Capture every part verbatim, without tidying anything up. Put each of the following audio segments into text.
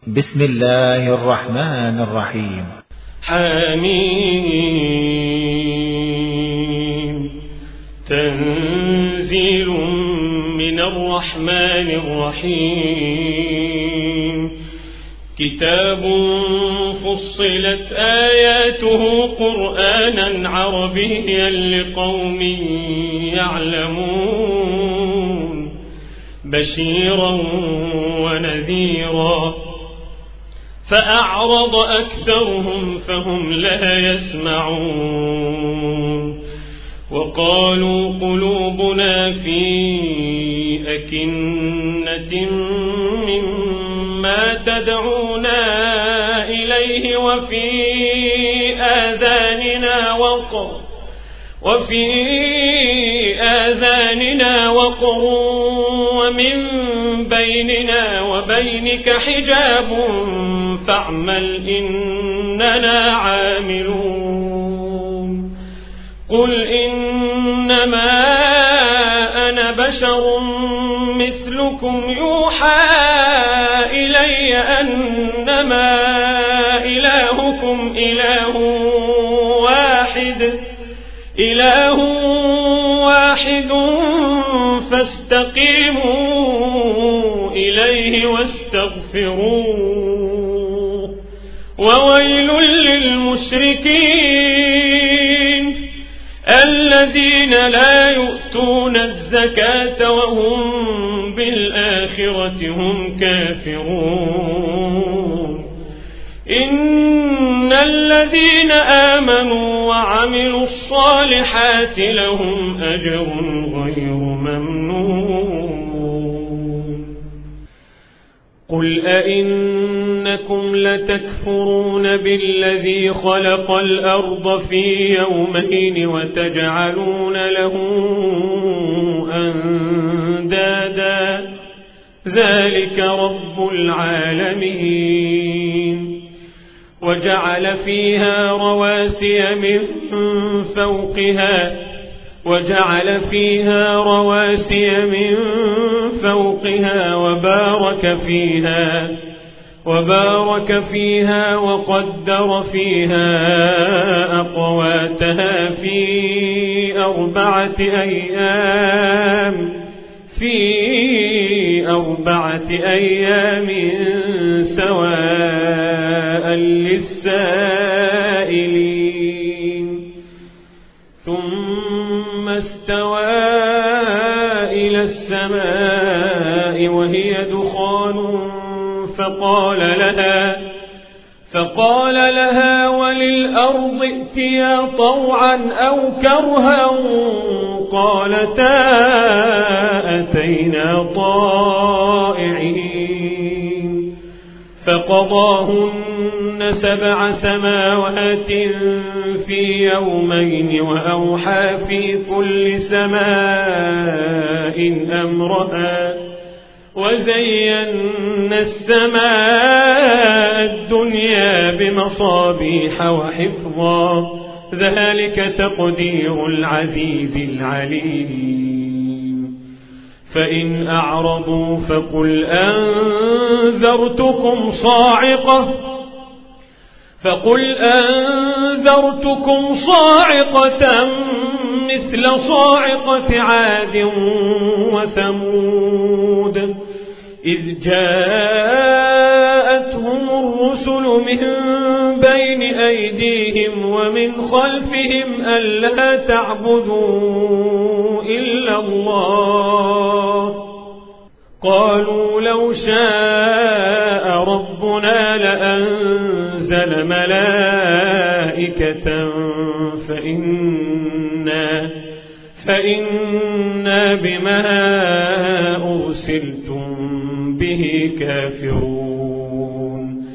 بسم الله الرحمن الرحيم. حميم. تنزيل من الرحمن الرحيم. كتاب فصلت آياته قرآنا عربيا لقوم يعلمون بشيرا ونذيرا فأعرض أكثرهم فهم لا يسمعون وقالوا قلوبنا في أكنة مما تدعونا إليه وفي آذاننا وقر وفي آذاننا وقر ومن بيننا وبينك حجاب فاعمل إننا عاملون. قل إنما أنا بشر مثلكم يوحى إلي أنما إلهكم إله واحد إله واحد فاستقيموا إليه واستغفروه وويل للمشركين الذين لا يؤتون الزكاة وهم بالآخرة هم كافرون. إن الذين آمنوا وعملوا الصالحات لهم أجر غير ممنون. قل أئنكم لتكفرون بالذي خلق الأرض في يومين وتجعلون له أندادا ذلك رب العالمين. وجعل فيها رواسي من فوقها وجعل فيها رواسي من فوقها وبارك فيها وبارك فيها وقدر فيها أقواتها في أربعة أيام في أربعة أيام سواء للسائلين. ثم استوى إلى السماء وهي دخان فقال لها فقال لها وللأرض ائتيا طوعا أو كرها قالتا أتينا طائعين. فقضاهن سبع سماوات في يومين وأوحى في كل سماء أمرها وزينا السماء الدنيا بمصابيح وحفظا ذلك تقدير العزيز العليم. فإن أعرضوا فقل أنذرتكم صاعقة فقل أنذرتكم صاعقة مثل صاعقة عاد وثمود إذ جاءتهم الرسل من بين أيديهم ومن خلفهم ألا تعبدوا إلا الله قالوا لو شاء ربنا لأنزل ملائكة فإنا فإنا بما أرسلتم به كافرون.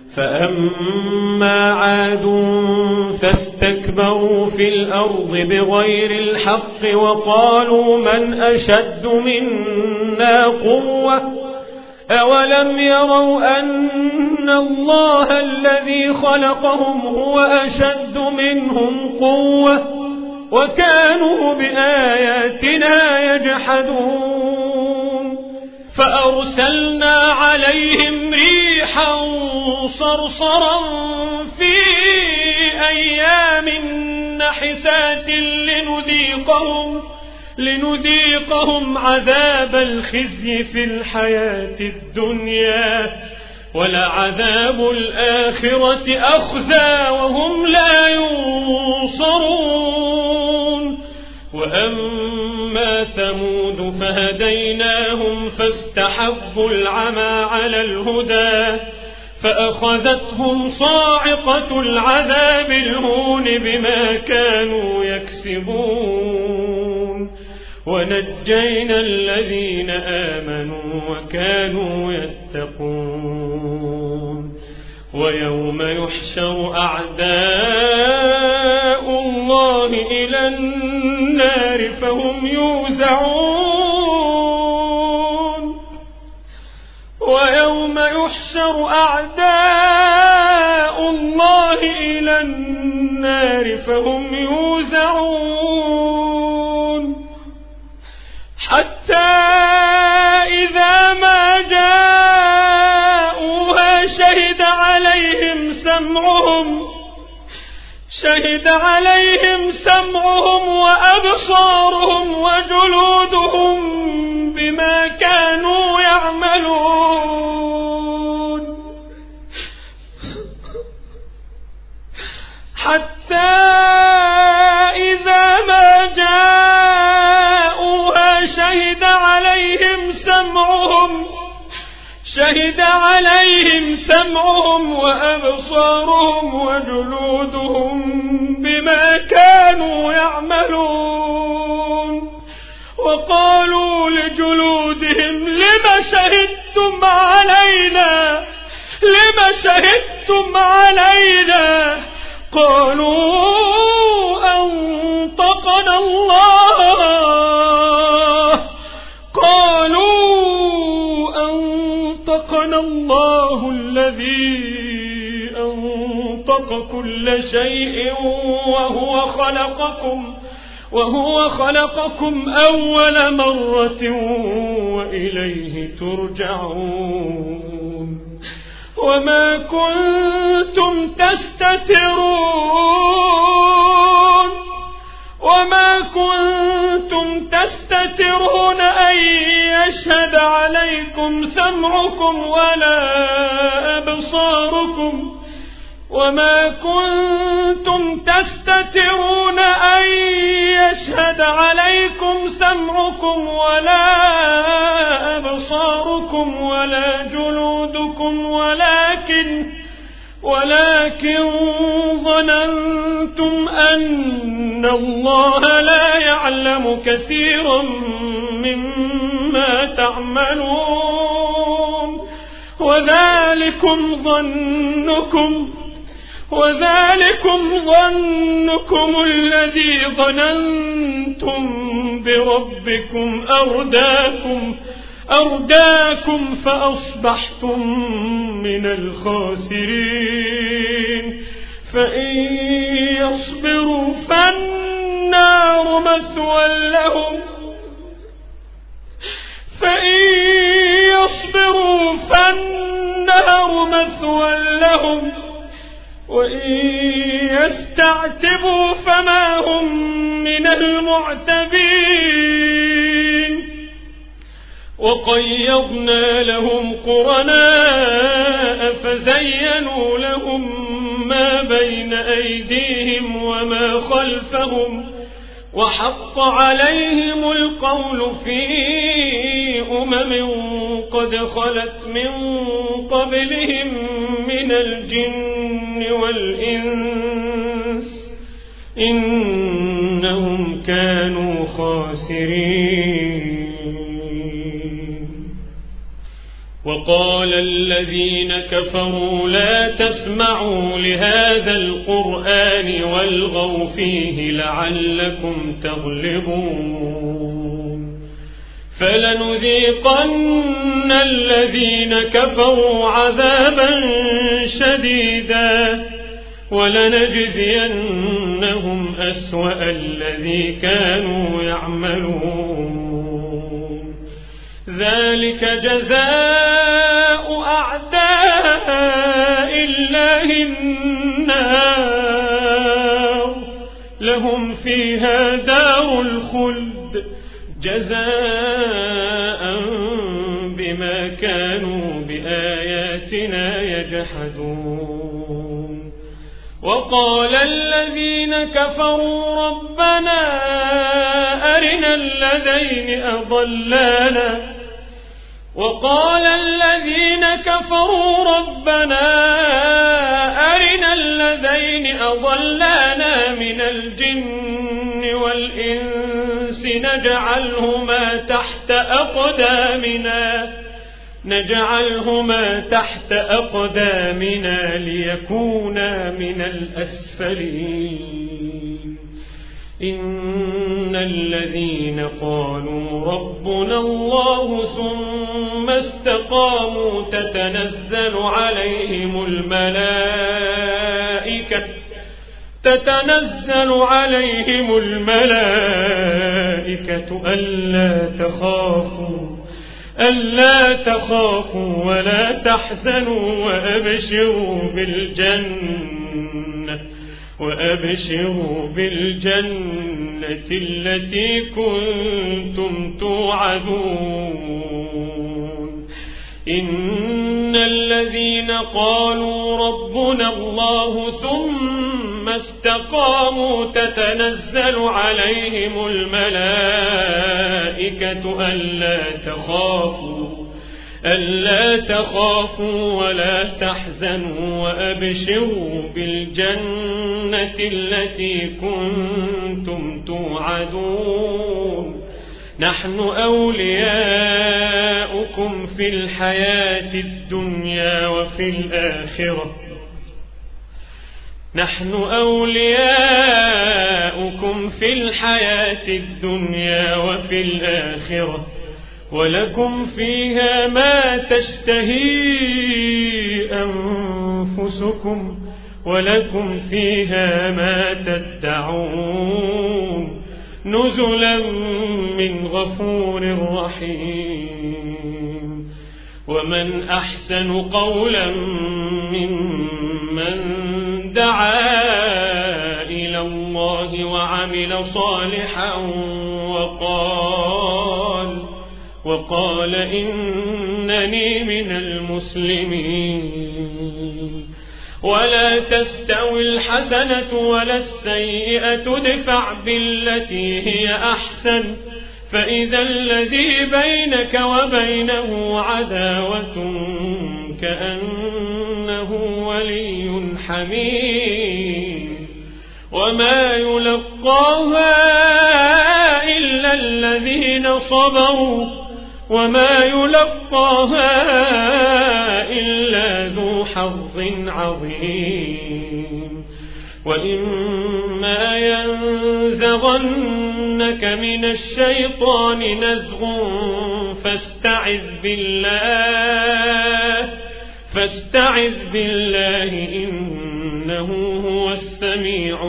فأما عاد فاستكبروا في الأرض بغير الحق وقالوا من أشد منا قوة أولم يروا أن الله الذي خلقهم هو أشد منهم قوة وكانوا بآياتنا يجحدون. فأرسلنا عليهم ريحا صرصرا في أيام نحسات لنذيقهم, لنذيقهم عذاب الخزي في الحياة الدنيا ولعذاب الآخرة أخزى وهم لا ينصرون. وأما ثمود فهديناهم فاستحبوا العمى على الهدى فأخذتهم صاعقة العذاب الهون بما كانوا يكسبون ونجينا الذين آمنوا وكانوا يتقون. ويوم يحشر أعداء الله إلى النار فهم يوزعون ويوم يحشر أعداء الله إلى النار فهم يوزعون حتى إذا ما جاءوها شهد عليهم سمعهم شهد عليهم سمعهم وأبصارهم وجلودهم بما كانوا يعملون حتى إذا ما جاءوها شهد عليهم سمعهم شهد عليهم سمعهم وأبصارهم وجلودهم بما كانوا يعملون وقالوا لجلودهم لم شهدتم علينا لم شهدتم علينا قالوا أنطقنا الله قالوا أنطقنا الله الذي أنطق كل شيء وهو خلقكم وهو خلقكم أول مرة وإليه ترجعون. وما كنتم تستترون وما كنتم تستترون أن يشهد عليكم سمعكم ولا أبصاركم وما كنتم تستترون أن يشهد عليكم سمعكم ولا أبصاركم ولا جلودكم ولكن ولكن ظننتم أن الله لا يعلم كثيرا مما تعملون وذلكم ظنكم وذلكم ظنكم الذي ظننتم بربكم أرداكم أرداكم فأصبحتم من الخاسرين. فإن يصبروا فالنار مثوى لهم فإن يصبروا فالنار مثوى لهم وإن يستعتبوا فما هم من المعتبين. وقيضنا لهم قرناء فزينوا لهم ما بين أيديهم وما خلفهم وحق عليهم القول في أمم قد خلت من قبلهم من الجن والإنس إنهم كانوا خاسرين. وقال الذين كفروا لا تسمعوا لهذا القرآن والغوا فيه لعلكم تغلبون. فلنذيقن الذين كفروا عذابا شديدا ولنجزينهم أسوأ الذي كانوا يعملون. ذلك جزاء أعداء الله النار لهم فيها دار الخلد جزاء بما كانوا بآياتنا يجحدون. وقال الذين كفروا ربنا أرنا الذين أضلانا وقال الذين كفروا ربنا أرنا الذين أضلانا من الجن والإنس نجعلهما تحت أقدامنا نجعلهما تحت أقدامنا ليكونا من الأسفلين. إن الذين قالوا ربنا الله ثم استقاموا تتنزل عليهم الملائكة تتنزل عليهم الملائكة ألا تخافوا ألا تخافوا ولا تحزنوا وأبشروا بالجنة وأبشروا بالجنة التي كنتم توعدون. إن الذين قالوا ربنا الله ثم استقاموا تتنزل عليهم الملائكة ألا تخافوا ألا تخافوا ولا تحزنوا وأبشروا بالجنة التي كنتم توعدون. نحن أولياؤكم في الحياة الدنيا وفي الآخرة نحن أولياؤكم في الحياة الدنيا وفي الآخرة ولكم فيها ما تشتهي أنفسكم ولكم فيها ما تدعون نزلا من غفور رحيم. ومن أحسن قولا ممن دعا إلى الله وعمل صالحا وقال وقال إنني من المسلمين. ولا تستوي الحسنة ولا السيئة ادفع بالتي هي أحسن فإذا الذي بينك وبينه عداوة كأنه ولي حميم. وما يلقاها إلا الذين صبروا وما يلقاها إلا ذو حظ عظيم. وإما ينزغنك من الشيطان نزغ فاستعذ بالله فاستعذ بالله إنه هو السميع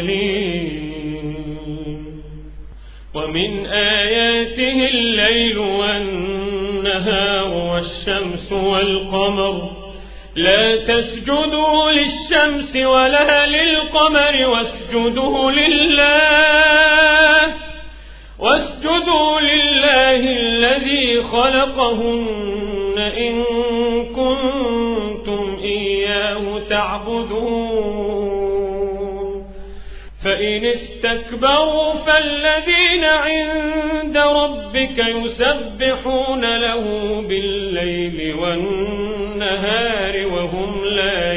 العليم. ومن آياته الليل والنهار والشمس والقمر لا تسجدوا للشمس ولا للقمر واسجدوا لله واسجدوا لله الذي خلقهن إن كنتم إياه تعبدون. فإن استكبروا فالذين عند ربك يسبحون له بالليل والنهار وهم لا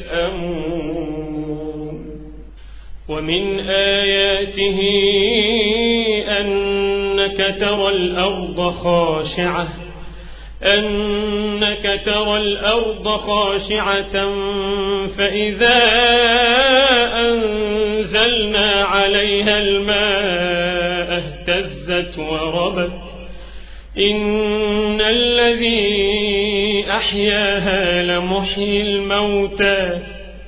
يسأمون. ومن آياته أنك ترى الأرض خاشعة أنك ترى الأرض خاشعة فإذا أنزلنا عليها الماء اهتزت وربت إن الذي أحياها لمحيي الموتى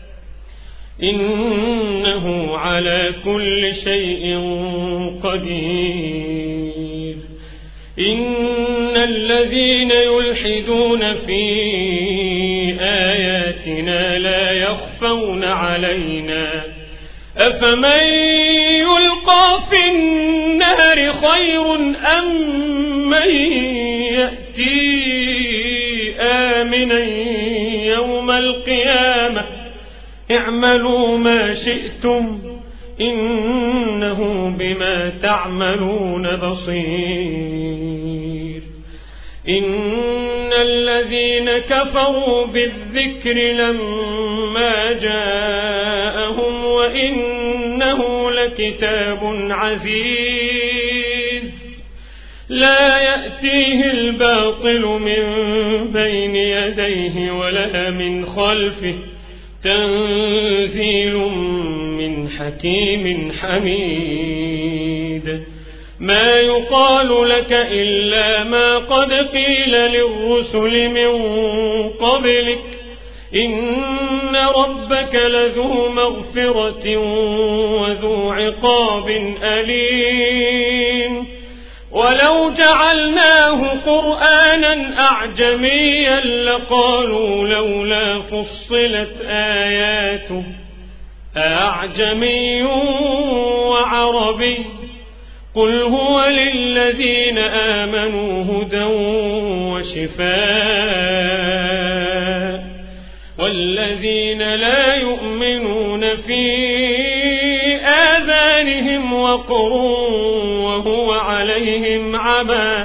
إنه على كل شيء قدير. إن الذين يلحدون في آياتنا لا يخفون علينا أفمن يلقى في النار خير أم من يأتي آمنا يوم القيامة اعملوا ما شئتم إنه بما تعملون بصير. إن الذين كفروا بالذكر لما جاءهم وإنه لكتاب عزيز لا يأتيه الباطل من بين يديه ولا من خلفه تنزيل من حكيم حميد. ما يقال لك إلا ما قد قيل للرسل من قبلك إن ربك لذو مغفرة وذو عقاب أليم. ولو جعلناه قرآنا أعجميا لقالوا لولا فصلت آياته أعجمي وعربي قل هو للذين آمنوا هدى وشفاء والذين لا يؤمنون في آذانهم وقر وهو عليهم عمى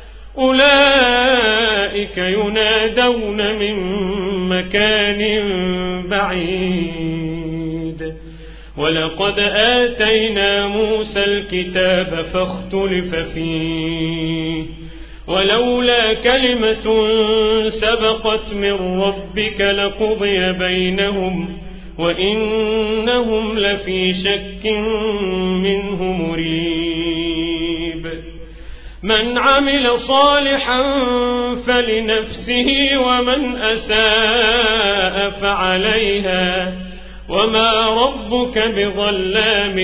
أولئك ينادون من مكان بعيد. ولقد آتينا موسى الكتاب فاختلف فيه ولولا كلمة سبقت من ربك لقضي بينهم وإنهم لفي شك منه مريب. من عمل صالحا فلنفسه ومن أساء فعليها وما ربك بظلام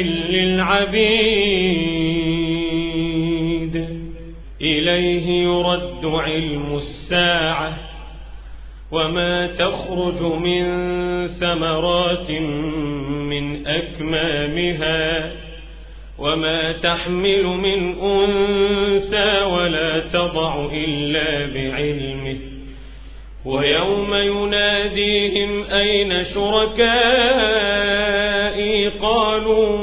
للعبيد. إليه يرد علم الساعة وما تخرج من ثمرات من أكمامها وما تحمل من أنثى ولا تضع إلا بعلمه ويوم يناديهم أين شركائي قالوا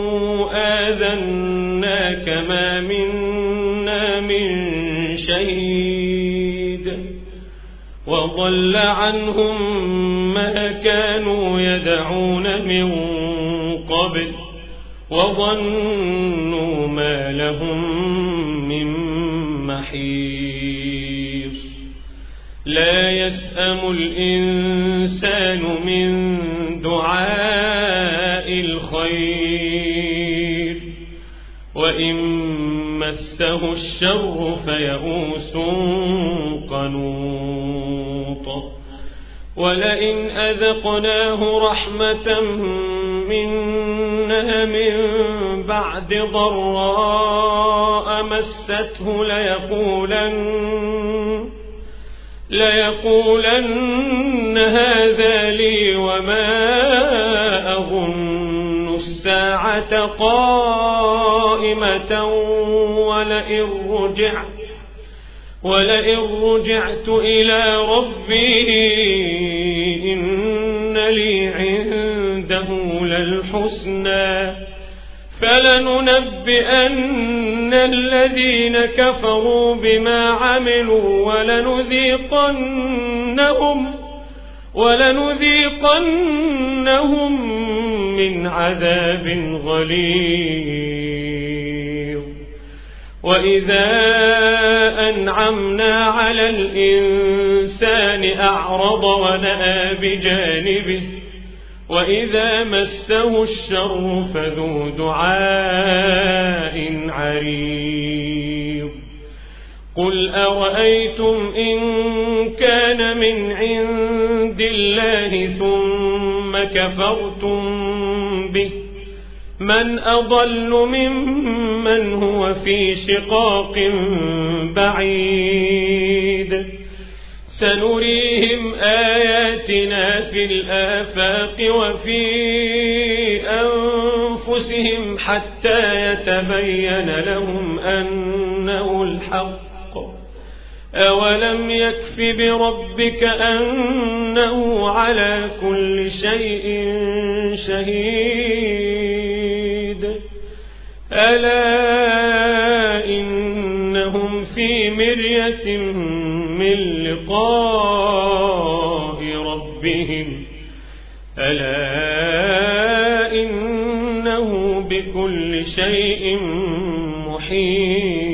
آذناك ما منا من شهيد وضل عنهم ما كانوا يدعون من قبل وظنوا ما لهم من محيص. لا يسأم الإنسان من دعاء الخير وإن مسه الشر فيئوس قنوط. ولئن أذقناه رحمة منا من بعد ضراء مسته ليقولن ليقولن هذا لي وما أظن الساعة قائمة ولئن رجعت ولئن رجعت إلى ربي إن لي عنده للحسنى فلننبئن الذين كفروا بما عملوا ولنذيقنهم ولنذيقنهم من عذاب غليظ. وإذا أنعمنا على الإنسان أعرض ونأى بجانبه وإذا مسه الشر فذو دعاء عريض. قل أرأيتم إن كان من عند الله ثم كفرتم به من أضل ممن هو في شقاق بعيد سنريهم آياتنا في الآفاق وفي أنفسهم حتى يتبين لهم أنه الحق أولم يكف بربك أنه على كل شيء شهيد ألا إنهم في مرية من لقاء ربهم ألا إنه بكل شيء محيط